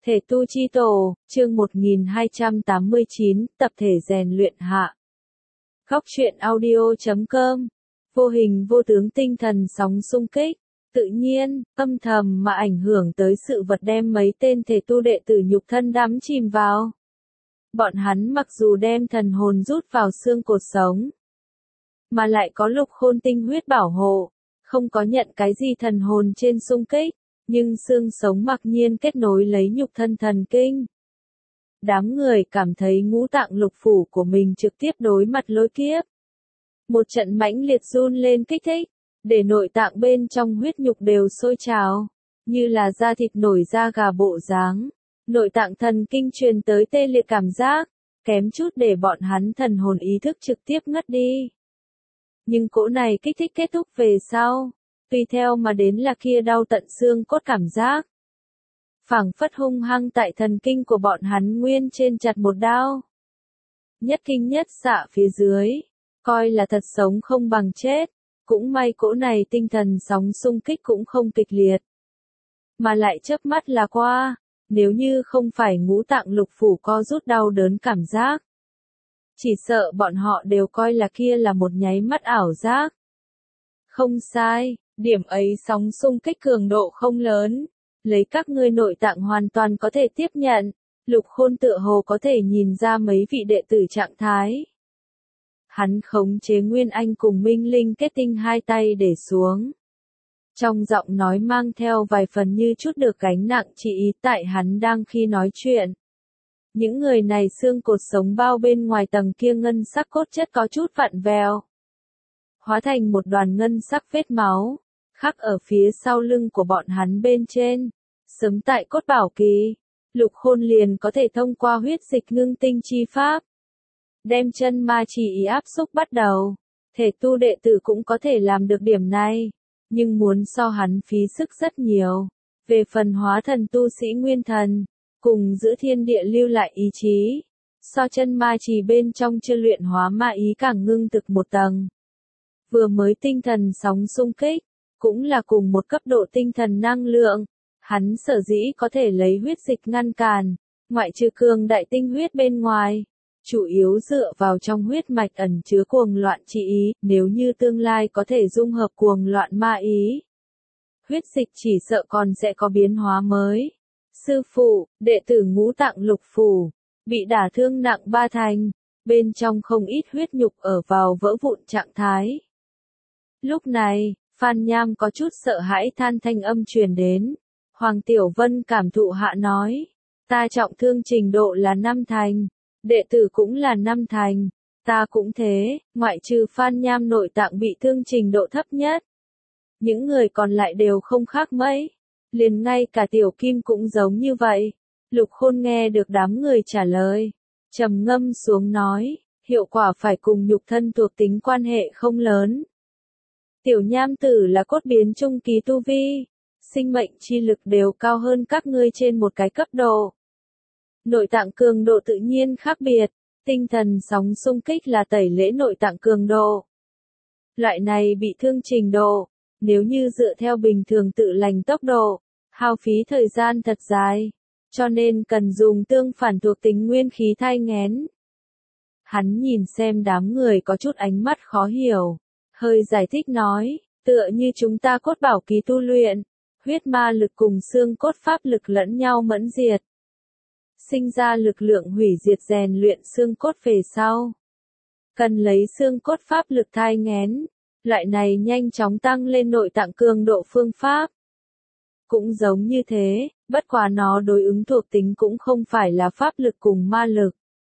Thể tu chi tổ, chương 1289, tập thể rèn luyện hạ. Góc truyện audio.com. Vô hình vô tướng tinh thần sóng xung kích, tự nhiên, âm thầm mà ảnh hưởng tới sự vật đem mấy tên thể tu đệ tử nhục thân đắm chìm vào. Bọn hắn mặc dù đem thần hồn rút vào xương cột sống, mà lại có lục khôn tinh huyết bảo hộ, không có nhận cái gì thần hồn trên xung kích. Nhưng xương sống mặc nhiên kết nối lấy nhục thân thần kinh. Đám người cảm thấy ngũ tạng lục phủ của mình trực tiếp đối mặt lôi kiếp. Một trận mãnh liệt run lên kích thích, để nội tạng bên trong huyết nhục đều sôi trào, như là da thịt nổi da gà bộ dáng. Nội tạng thần kinh truyền tới tê liệt cảm giác, kém chút để bọn hắn thần hồn ý thức trực tiếp ngất đi. Nhưng cỗ này kích thích kết thúc về sau. Tùy theo mà đến là kia đau tận xương cốt cảm giác. Phảng phất hung hăng tại thần kinh của bọn hắn nguyên trên chặt một đao. Nhất kinh nhất xạ phía dưới, coi là thật sống không bằng chết. Cũng may cỗ này tinh thần sóng xung kích cũng không kịch liệt. Mà lại chớp mắt là qua, nếu như không phải ngũ tạng lục phủ co rút đau đớn cảm giác. Chỉ sợ bọn họ đều coi là kia là một nháy mắt ảo giác. Không sai. Điểm ấy sóng xung kích cường độ không lớn, lấy các ngươi nội tạng hoàn toàn có thể tiếp nhận, lục khôn tựa hồ có thể nhìn ra mấy vị đệ tử trạng thái. Hắn khống chế Nguyên Anh cùng Minh Linh kết tinh hai tay để xuống. Trong giọng nói mang theo vài phần như chút được gánh nặng chỉ ý tại hắn đang khi nói chuyện. Những người này xương cột sống bao bên ngoài tầng kia ngân sắc cốt chất có chút vặn vẹo. Hóa thành một đoàn ngân sắc vết máu. Khắc ở phía sau lưng của bọn hắn bên trên, sớm tại cốt bảo kỳ, lục khôn liền có thể thông qua huyết dịch ngưng tinh chi pháp. Đem chân ma chỉ ý áp xúc bắt đầu, thể tu đệ tử cũng có thể làm được điểm này, nhưng muốn so hắn phí sức rất nhiều. Về phần hóa thần tu sĩ nguyên thần, cùng giữ thiên địa lưu lại ý chí, so chân ma chỉ bên trong chưa luyện hóa ma ý càng ngưng thực một tầng. Vừa mới tinh thần sóng xung kích, cũng là cùng một cấp độ tinh thần năng lượng, hắn sở dĩ có thể lấy huyết dịch ngăn cản, ngoại trừ cường đại tinh huyết bên ngoài, chủ yếu dựa vào trong huyết mạch ẩn chứa cuồng loạn chi ý, nếu như tương lai có thể dung hợp cuồng loạn ma ý. Huyết dịch chỉ sợ còn sẽ có biến hóa mới. Sư phụ, đệ tử ngũ tạng lục phủ, bị đả thương nặng 3 thành, bên trong không ít huyết nhục ở vào vỡ vụn trạng thái. Lúc này, Phan Nham có chút sợ hãi than thanh âm truyền đến. Hoàng Tiểu Vân cảm thụ hạ nói. Ta trọng thương trình độ là 5 thành. Đệ tử cũng là 5 thành. Ta cũng thế, ngoại trừ Phan Nham nội tạng bị thương trình độ thấp nhất. Những người còn lại đều không khác mấy. Liền ngay cả Tiểu Kim cũng giống như vậy. Lục Khôn nghe được đám người trả lời. Trầm ngâm xuống nói. Hiệu quả phải cùng nhục thân thuộc tính quan hệ không lớn. Tiểu Nham tử là cốt biến trung kỳ tu vi, sinh mệnh chi lực đều cao hơn các ngươi trên một cái cấp độ. Nội tạng cường độ tự nhiên khác biệt, tinh thần sóng xung kích là tẩy lễ nội tạng cường độ. Loại này bị thương trình độ, nếu như dựa theo bình thường tự lành tốc độ, hao phí thời gian thật dài, cho nên cần dùng tương phản thuộc tính nguyên khí thai nghén. Hắn nhìn xem đám người có chút ánh mắt khó hiểu. Hơi giải thích nói, tựa như chúng ta cốt bảo kỳ tu luyện, huyết ma lực cùng xương cốt pháp lực lẫn nhau mẫn diệt. Sinh ra lực lượng hủy diệt rèn luyện xương cốt về sau. Cần lấy xương cốt pháp lực thai nghén, loại này nhanh chóng tăng lên nội tạng cường độ phương pháp. Cũng giống như thế, bất quá nó đối ứng thuộc tính cũng không phải là pháp lực cùng ma lực,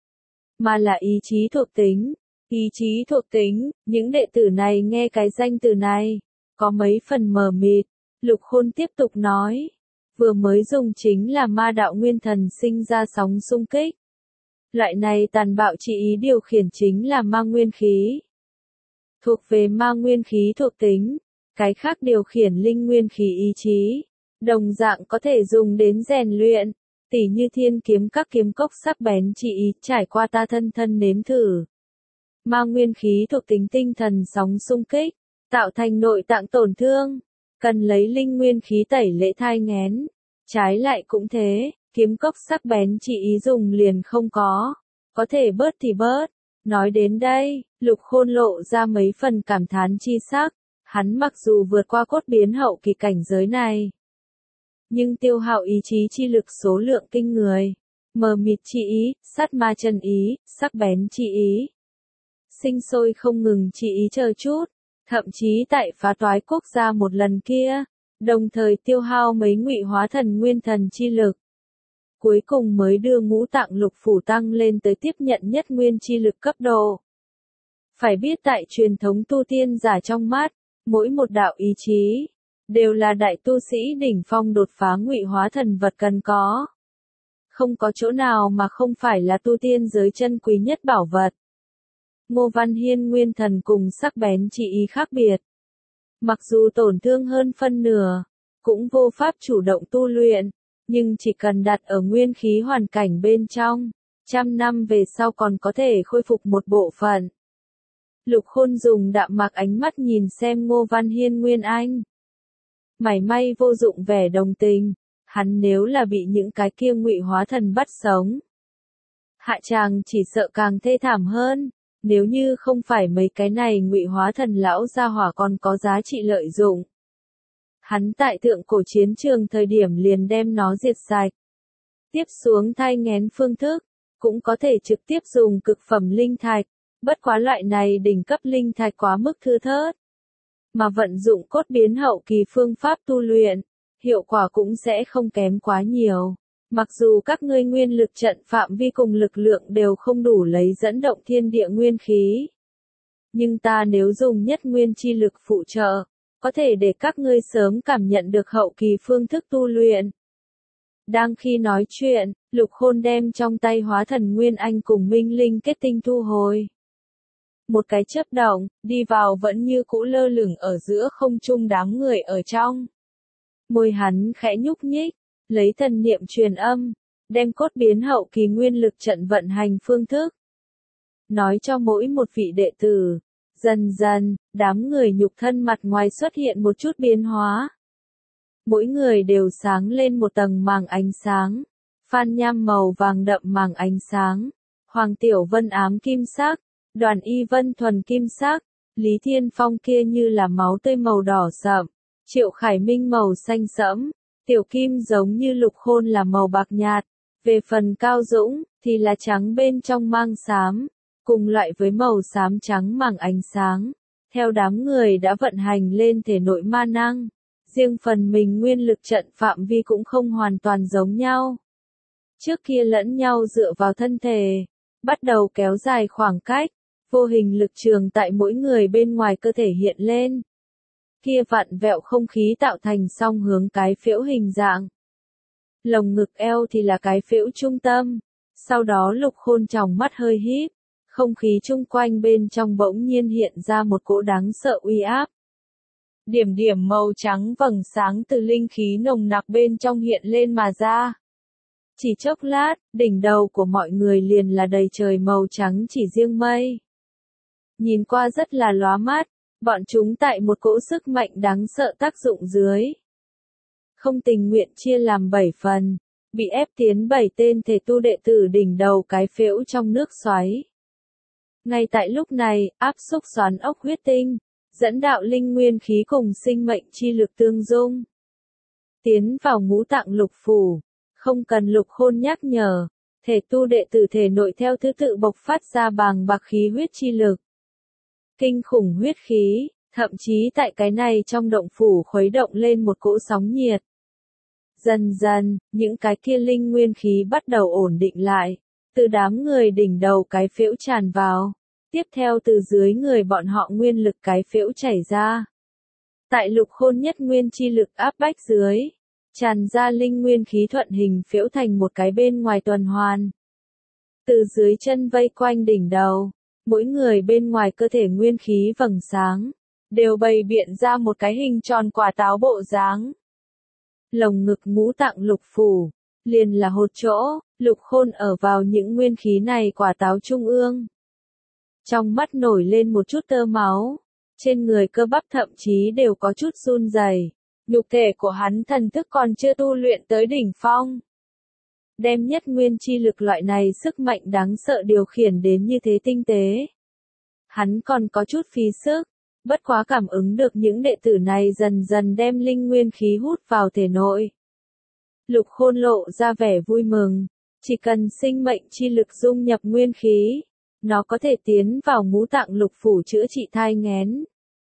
mà là ý chí thuộc tính. Ý chí thuộc tính, những đệ tử này nghe cái danh từ này, có mấy phần mờ mịt. Lục Khôn tiếp tục nói, vừa mới dùng chính là ma đạo nguyên thần sinh ra sóng xung kích. Loại này tàn bạo chỉ ý điều khiển chính là ma nguyên khí. Thuộc về ma nguyên khí thuộc tính, cái khác điều khiển linh nguyên khí ý chí, đồng dạng có thể dùng đến rèn luyện, tỉ như thiên kiếm các kiếm cốc sắc bén chỉ ý trải qua ta thân thân nếm thử. Ma nguyên khí thuộc tính tinh thần sóng xung kích, tạo thành nội tạng tổn thương, cần lấy linh nguyên khí tẩy lễ thai nghén. Trái lại cũng thế, Kiếm cốc sắc bén chỉ ý dùng liền không có thể bớt thì bớt. Nói đến đây, Lục Khôn lộ ra mấy phần cảm thán chi sắc, hắn mặc dù vượt qua cốt biến hậu kỳ cảnh giới này, nhưng tiêu hao ý chí chi lực số lượng kinh người, mờ mịt chi ý, sát ma chân ý, sắc bén chi ý, sinh sôi không ngừng chi ý chờ chút, thậm chí tại phá toái quốc gia một lần kia, đồng thời tiêu hao mấy ngụy hóa thần nguyên thần chi lực. Cuối cùng mới đưa ngũ tạng lục phủ tăng lên tới tiếp nhận nhất nguyên chi lực cấp độ. Phải biết tại truyền thống tu tiên giả trong mắt, mỗi một đạo ý chí, đều là đại tu sĩ đỉnh phong đột phá ngụy hóa thần vật cần có. Không có chỗ nào mà không phải là tu tiên giới chân quý nhất bảo vật. Ngô Văn Hiên nguyên thần cùng sắc bén chỉ ý khác biệt. Mặc dù tổn thương hơn phân nửa, cũng vô pháp chủ động tu luyện, nhưng chỉ cần đặt ở nguyên khí hoàn cảnh bên trong, 100 năm về sau còn có thể khôi phục một bộ phận. Lục Khôn dùng đạm mạc ánh mắt nhìn xem Ngô Văn Hiên nguyên anh. Mảy may vô dụng vẻ đồng tình, hắn nếu là bị những cái kia ngụy hóa thần bắt sống, hạ tràng chỉ sợ càng thê thảm hơn. Nếu như không phải mấy cái này ngụy hóa thần lão gia hỏa còn có giá trị lợi dụng, hắn tại thượng cổ chiến trường thời điểm liền đem nó diệt sạch. Tiếp xuống thai nghén phương thức, cũng có thể trực tiếp dùng cực phẩm linh thạch, bất quá loại này đỉnh cấp linh thạch quá mức thưa thớt. Mà vận dụng cốt biến hậu kỳ phương pháp tu luyện, hiệu quả cũng sẽ không kém quá nhiều. Mặc dù các ngươi nguyên lực trận phạm vi cùng lực lượng đều không đủ lấy dẫn động thiên địa nguyên khí, nhưng ta nếu dùng nhất nguyên chi lực phụ trợ, có thể để các ngươi sớm cảm nhận được hậu kỳ phương thức tu luyện. Đang khi nói chuyện, Lục Khôn đem trong tay hóa thần Nguyên Anh cùng Minh Linh kết tinh thu hồi. Một cái chớp động, đi vào vẫn như cũ lơ lửng ở giữa không trung đám người ở trong. Môi hắn khẽ nhúc nhích, lấy thần niệm truyền âm, đem cốt biến hậu kỳ nguyên lực trận vận hành phương thức. Nói cho mỗi một vị đệ tử. Dần dần, đám người nhục thân mặt ngoài xuất hiện một chút biến hóa. Mỗi người đều sáng lên một tầng màng ánh sáng. Phan Nham màu vàng đậm màng ánh sáng. Hoàng Tiểu Vân ám kim sắc. Đoàn Y Vân thuần kim sắc. Lý Thiên Phong kia như là máu tươi màu đỏ sậm. Triệu Khải Minh màu xanh sẫm. Tiểu Kim giống như Lục Khôn là màu bạc nhạt. Về phần Cao Dũng, thì là trắng bên trong mang xám. Cùng loại với màu xám trắng màng ánh sáng, theo đám người đã vận hành lên thể nội ma năng, riêng phần mình nguyên lực trận phạm vi cũng không hoàn toàn giống nhau. Trước kia lẫn nhau dựa vào thân thể, bắt đầu kéo dài khoảng cách, vô hình lực trường tại mỗi người bên ngoài cơ thể hiện lên. Kia vặn vẹo không khí tạo thành song hướng cái phễu hình dạng. Lồng ngực eo thì là cái phễu trung tâm, sau đó Lục Khôn tròng mắt hơi híp. Không khí chung quanh bên trong bỗng nhiên hiện ra một cỗ đáng sợ uy áp. Điểm điểm màu trắng vầng sáng từ linh khí nồng nặc bên trong hiện lên mà ra. Chỉ chốc lát, đỉnh đầu của mọi người liền là đầy trời màu trắng chỉ riêng mây. Nhìn qua rất là lóa mắt, bọn chúng tại một cỗ sức mạnh đáng sợ tác dụng dưới. Không tình nguyện chia làm 7 phần, bị ép tiến 7 tên thể tu đệ tử đỉnh đầu cái phễu trong nước xoáy. Ngay tại lúc này, áp xúc xoắn ốc huyết tinh, dẫn đạo linh nguyên khí cùng sinh mệnh chi lực tương dung. Tiến vào ngũ tạng lục phủ, không cần Lục Khôn nhắc nhở, thể tu đệ tử thể nội theo thứ tự bộc phát ra bàng bạc khí huyết chi lực. Kinh khủng huyết khí, thậm chí tại cái này trong động phủ khuấy động lên một cỗ sóng nhiệt. Dần dần, những cái kia linh nguyên khí bắt đầu ổn định lại. Từ đám người đỉnh đầu cái phễu tràn vào, tiếp theo từ dưới người bọn họ nguyên lực cái phễu chảy ra. Tại Lục Khôn nhất nguyên chi lực áp bách dưới, tràn ra linh nguyên khí thuận hình phễu thành một cái bên ngoài tuần hoàn. Từ dưới chân vây quanh đỉnh đầu, mỗi người bên ngoài cơ thể nguyên khí vầng sáng, đều bày biện ra một cái hình tròn quả táo bộ dáng. Lồng ngực ngũ tạng lục phủ, liền là hột chỗ, Lục Khôn ở vào những nguyên khí này quả táo trung ương. Trong mắt nổi lên một chút tơ máu, trên người cơ bắp thậm chí đều có chút run rẩy. Nhục thể của hắn thần thức còn chưa tu luyện tới đỉnh phong. đem nhất nguyên chi lực loại này sức mạnh đáng sợ điều khiển đến như thế tinh tế. Hắn còn có chút phí sức, bất quá cảm ứng được những đệ tử này dần dần đem linh nguyên khí hút vào thể nội. Lục Khôn lộ ra vẻ vui mừng, chỉ cần sinh mệnh chi lực dung nhập nguyên khí, nó có thể tiến vào ngũ tạng lục phủ chữa trị thai nghén.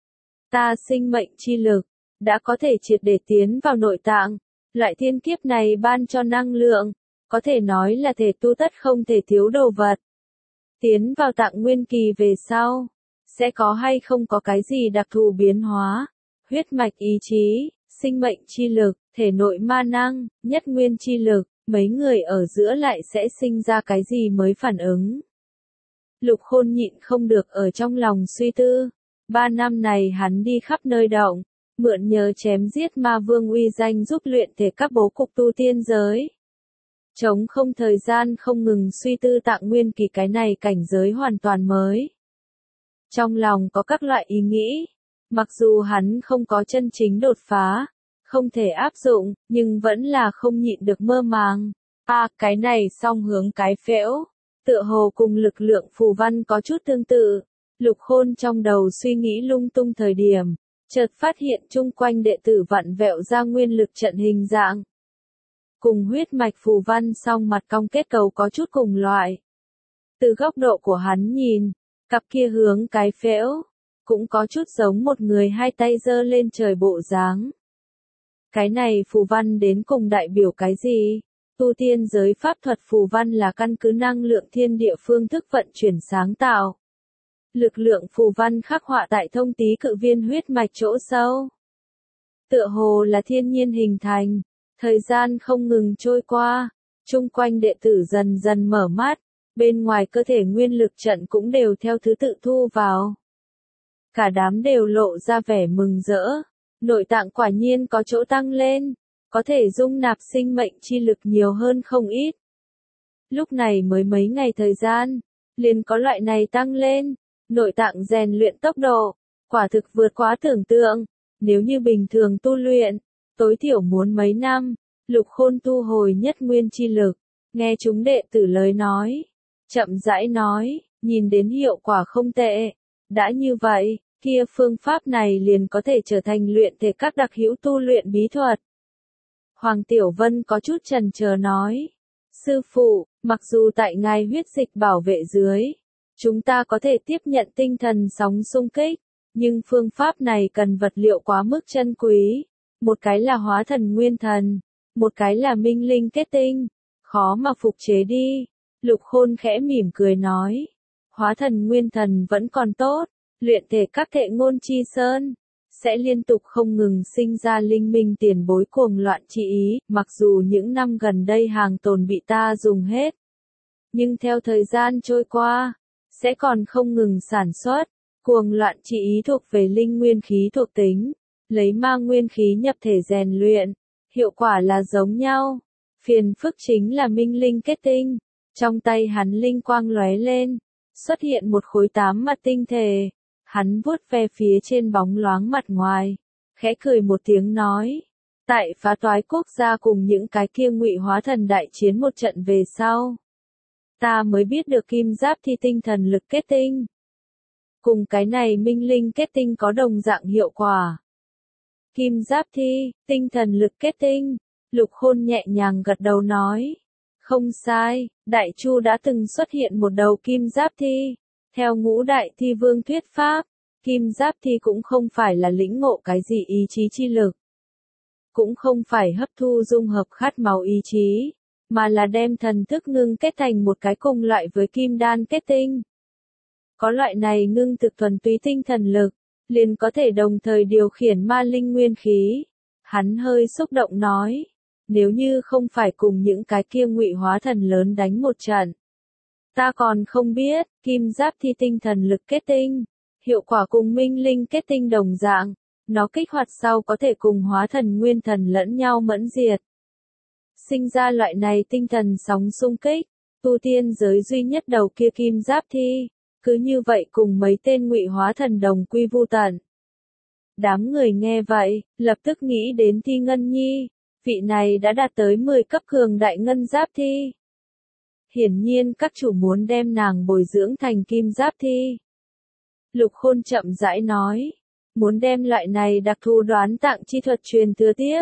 Ta sinh mệnh chi lực, đã có thể triệt để tiến vào nội tạng, loại thiên kiếp này ban cho năng lượng, có thể nói là thể tu tất không thể thiếu đồ vật. Tiến vào tạng nguyên kỳ về sau, sẽ có hay không có cái gì đặc thù biến hóa, huyết mạch ý chí, sinh mệnh chi lực, thể nội ma năng, nhất nguyên chi lực, mấy người ở giữa lại sẽ sinh ra cái gì mới phản ứng. Lục Khôn nhịn không được ở trong lòng suy tư, 3 năm này hắn đi khắp nơi động, mượn nhờ chém giết ma vương uy danh giúp luyện thể các bố cục tu tiên giới. Trống không thời gian không ngừng suy tư tạng nguyên kỳ cái này cảnh giới hoàn toàn mới. Trong lòng có các loại ý nghĩ, mặc dù hắn không có chân chính đột phá, không thể áp dụng, nhưng vẫn là không nhịn được mơ màng. Cái này song hướng cái phễu, tựa hồ cùng lực lượng phù văn có chút tương tự. Lục Khôn trong đầu suy nghĩ lung tung thời điểm, chợt phát hiện chung quanh đệ tử vặn vẹo ra nguyên lực trận hình dạng. Cùng huyết mạch phù văn song mặt cong kết cấu có chút cùng loại. Từ góc độ của hắn nhìn, cặp kia hướng cái phễu, cũng có chút giống một người hai tay giơ lên trời bộ dáng. Cái này phù văn đến cùng đại biểu cái gì? Tu tiên giới pháp thuật phù văn là căn cứ năng lượng thiên địa phương thức vận chuyển sáng tạo. Lực lượng phù văn khắc họa tại thông tý cự viên huyết mạch chỗ sâu. Tựa hồ là thiên nhiên hình thành, thời gian không ngừng trôi qua, chung quanh đệ tử dần dần mở mắt, bên ngoài cơ thể nguyên lực trận cũng đều theo thứ tự thu vào. Cả đám đều lộ ra vẻ mừng rỡ, nội tạng quả nhiên có chỗ tăng lên, có thể dung nạp sinh mệnh chi lực nhiều hơn không ít. Lúc này mới mấy ngày thời gian, liền có loại này tăng lên, nội tạng rèn luyện tốc độ, quả thực vượt quá tưởng tượng, nếu như bình thường tu luyện, tối thiểu muốn mấy năm. Lục Khôn thu hồi nhất nguyên chi lực, nghe chúng đệ tử lời nói, chậm rãi nói, nhìn đến hiệu quả không tệ. Đã như vậy, kia phương pháp này liền có thể trở thành luyện thể các đặc hữu tu luyện bí thuật. Hoàng Tiểu Vân có chút chần chờ nói, sư phụ, mặc dù tại ngài huyết dịch bảo vệ dưới, chúng ta có thể tiếp nhận tinh thần sóng xung kích, nhưng phương pháp này cần vật liệu quá mức chân quý, một cái là hóa thần nguyên thần, một cái là minh linh kết tinh, khó mà phục chế đi. Lục Khôn khẽ mỉm cười nói, hóa thần nguyên thần vẫn còn tốt, luyện thể các thệ ngôn chi sơn, sẽ liên tục không ngừng sinh ra linh minh tiền bối cuồng loạn chi ý, mặc dù những năm gần đây hàng tồn bị ta dùng hết. Nhưng theo thời gian trôi qua, sẽ còn không ngừng sản xuất, cuồng loạn chi ý thuộc về linh nguyên khí thuộc tính, lấy ma nguyên khí nhập thể rèn luyện, hiệu quả là giống nhau. Phiền phức chính là minh linh kết tinh, trong tay hắn linh quang lóe lên, xuất hiện một khối 8 mặt tinh thể. Hắn vuốt ve phía trên bóng loáng mặt ngoài, khẽ cười một tiếng nói, tại phá toái quốc gia cùng những cái kia ngụy hóa thần đại chiến một trận về sau, ta mới biết được kim giáp thi tinh thần lực kết tinh. Cùng cái này minh linh kết tinh có đồng dạng hiệu quả. Kim giáp thi, tinh thần lực kết tinh, Lục Khôn nhẹ nhàng gật đầu nói, không sai, Đại Chu đã từng xuất hiện một đầu kim giáp thi. Theo ngũ đại thi vương thuyết pháp, kim giáp thi cũng không phải là lĩnh ngộ cái gì ý chí chi lực. Cũng không phải hấp thu dung hợp khát máu ý chí, mà là đem thần thức ngưng kết thành một cái cùng loại với kim đan kết tinh. Có loại này ngưng thực thuần túy tinh thần lực, liền có thể đồng thời điều khiển ma linh nguyên khí. Hắn hơi xúc động nói, nếu như không phải cùng những cái kia ngụy hóa thần lớn đánh một trận, ta còn không biết, kim giáp thi tinh thần lực kết tinh, hiệu quả cùng minh linh kết tinh đồng dạng, nó kích hoạt sau có thể cùng hóa thần nguyên thần lẫn nhau mẫn diệt. Sinh ra loại này tinh thần sóng xung kích, tu tiên giới duy nhất đầu kia kim giáp thi, cứ như vậy cùng mấy tên ngụy hóa thần đồng quy vu tận. Đám người nghe vậy, lập tức nghĩ đến Thi Ngân Nhi, Vị này đã đạt tới 10 cấp cường đại ngân giáp thi. Hiển nhiên các chủ muốn đem nàng bồi dưỡng thành kim giáp thi. Lục Khôn chậm rãi nói, muốn đem loại này đặc thù đoán tạng chi thuật truyền thừa tiếp.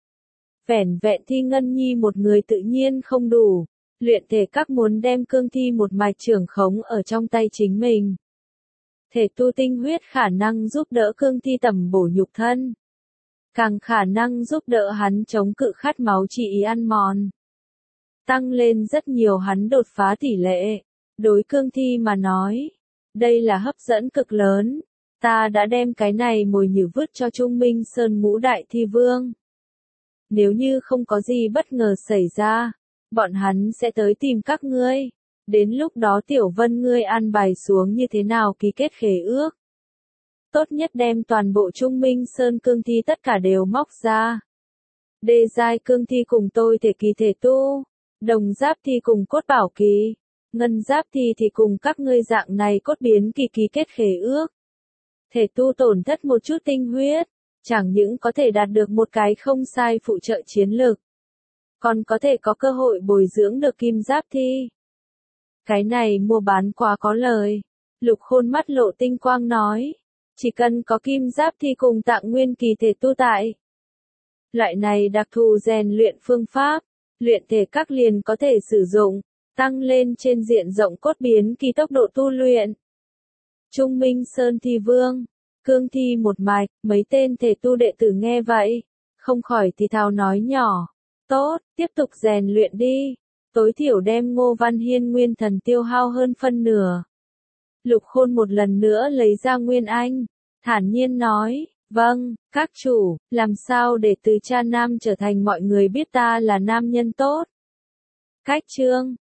Vẻn vẹn thi ngân nhi một người tự nhiên không đủ, luyện thể các muốn đem cương thi một mạch trưởng khống ở trong tay chính mình. Thể tu tinh huyết khả năng giúp đỡ cương thi tẩm bổ nhục thân. Càng khả năng giúp đỡ hắn chống cự khát máu trị ý ăn mòn. Tăng lên rất nhiều hắn đột phá tỷ lệ. Đối cương thi mà nói, đây là hấp dẫn cực lớn. Ta đã đem cái này mồi nhử vứt cho Trung Minh Sơn ngũ đại thi vương. Nếu như không có gì bất ngờ xảy ra, bọn hắn sẽ tới tìm các ngươi. Đến lúc đó Tiểu Vân ngươi an bài xuống như thế nào ký kết khế ước. Tốt nhất đem toàn bộ Trung Minh Sơn cương thi tất cả đều móc ra. Đê giai cương thi cùng tôi thể kỳ thể tu, đồng giáp thi cùng cốt bảo kỳ, ngân giáp thi thì cùng các ngươi dạng này cốt biến kỳ ký kết khế ước. Thể tu tổn thất một chút tinh huyết, chẳng những có thể đạt được một cái không sai phụ trợ chiến lược, còn có thể có cơ hội bồi dưỡng được kim giáp thi. Cái này mua bán quá có lời. Lục Khôn mắt lộ tinh quang nói, chỉ cần có kim giáp thi cùng tạng nguyên kỳ thể tu tại. Loại này đặc thù rèn luyện phương pháp, luyện thể các liền có thể sử dụng, tăng lên trên diện rộng cốt biến kỳ tốc độ tu luyện. Trung Minh Sơn thi vương, cương thi một mạch, mấy tên thể tu đệ tử nghe vậy, không khỏi thì thào nói nhỏ, tốt, tiếp tục rèn luyện đi, tối thiểu đem Ngô Văn Hiên nguyên thần tiêu hao hơn phân nửa. Lục Khôn một lần nữa lấy ra Nguyên Anh, thản nhiên nói, vâng, các chủ, làm sao để từ cha nam trở thành mọi người biết ta là nam nhân tốt. Cách chương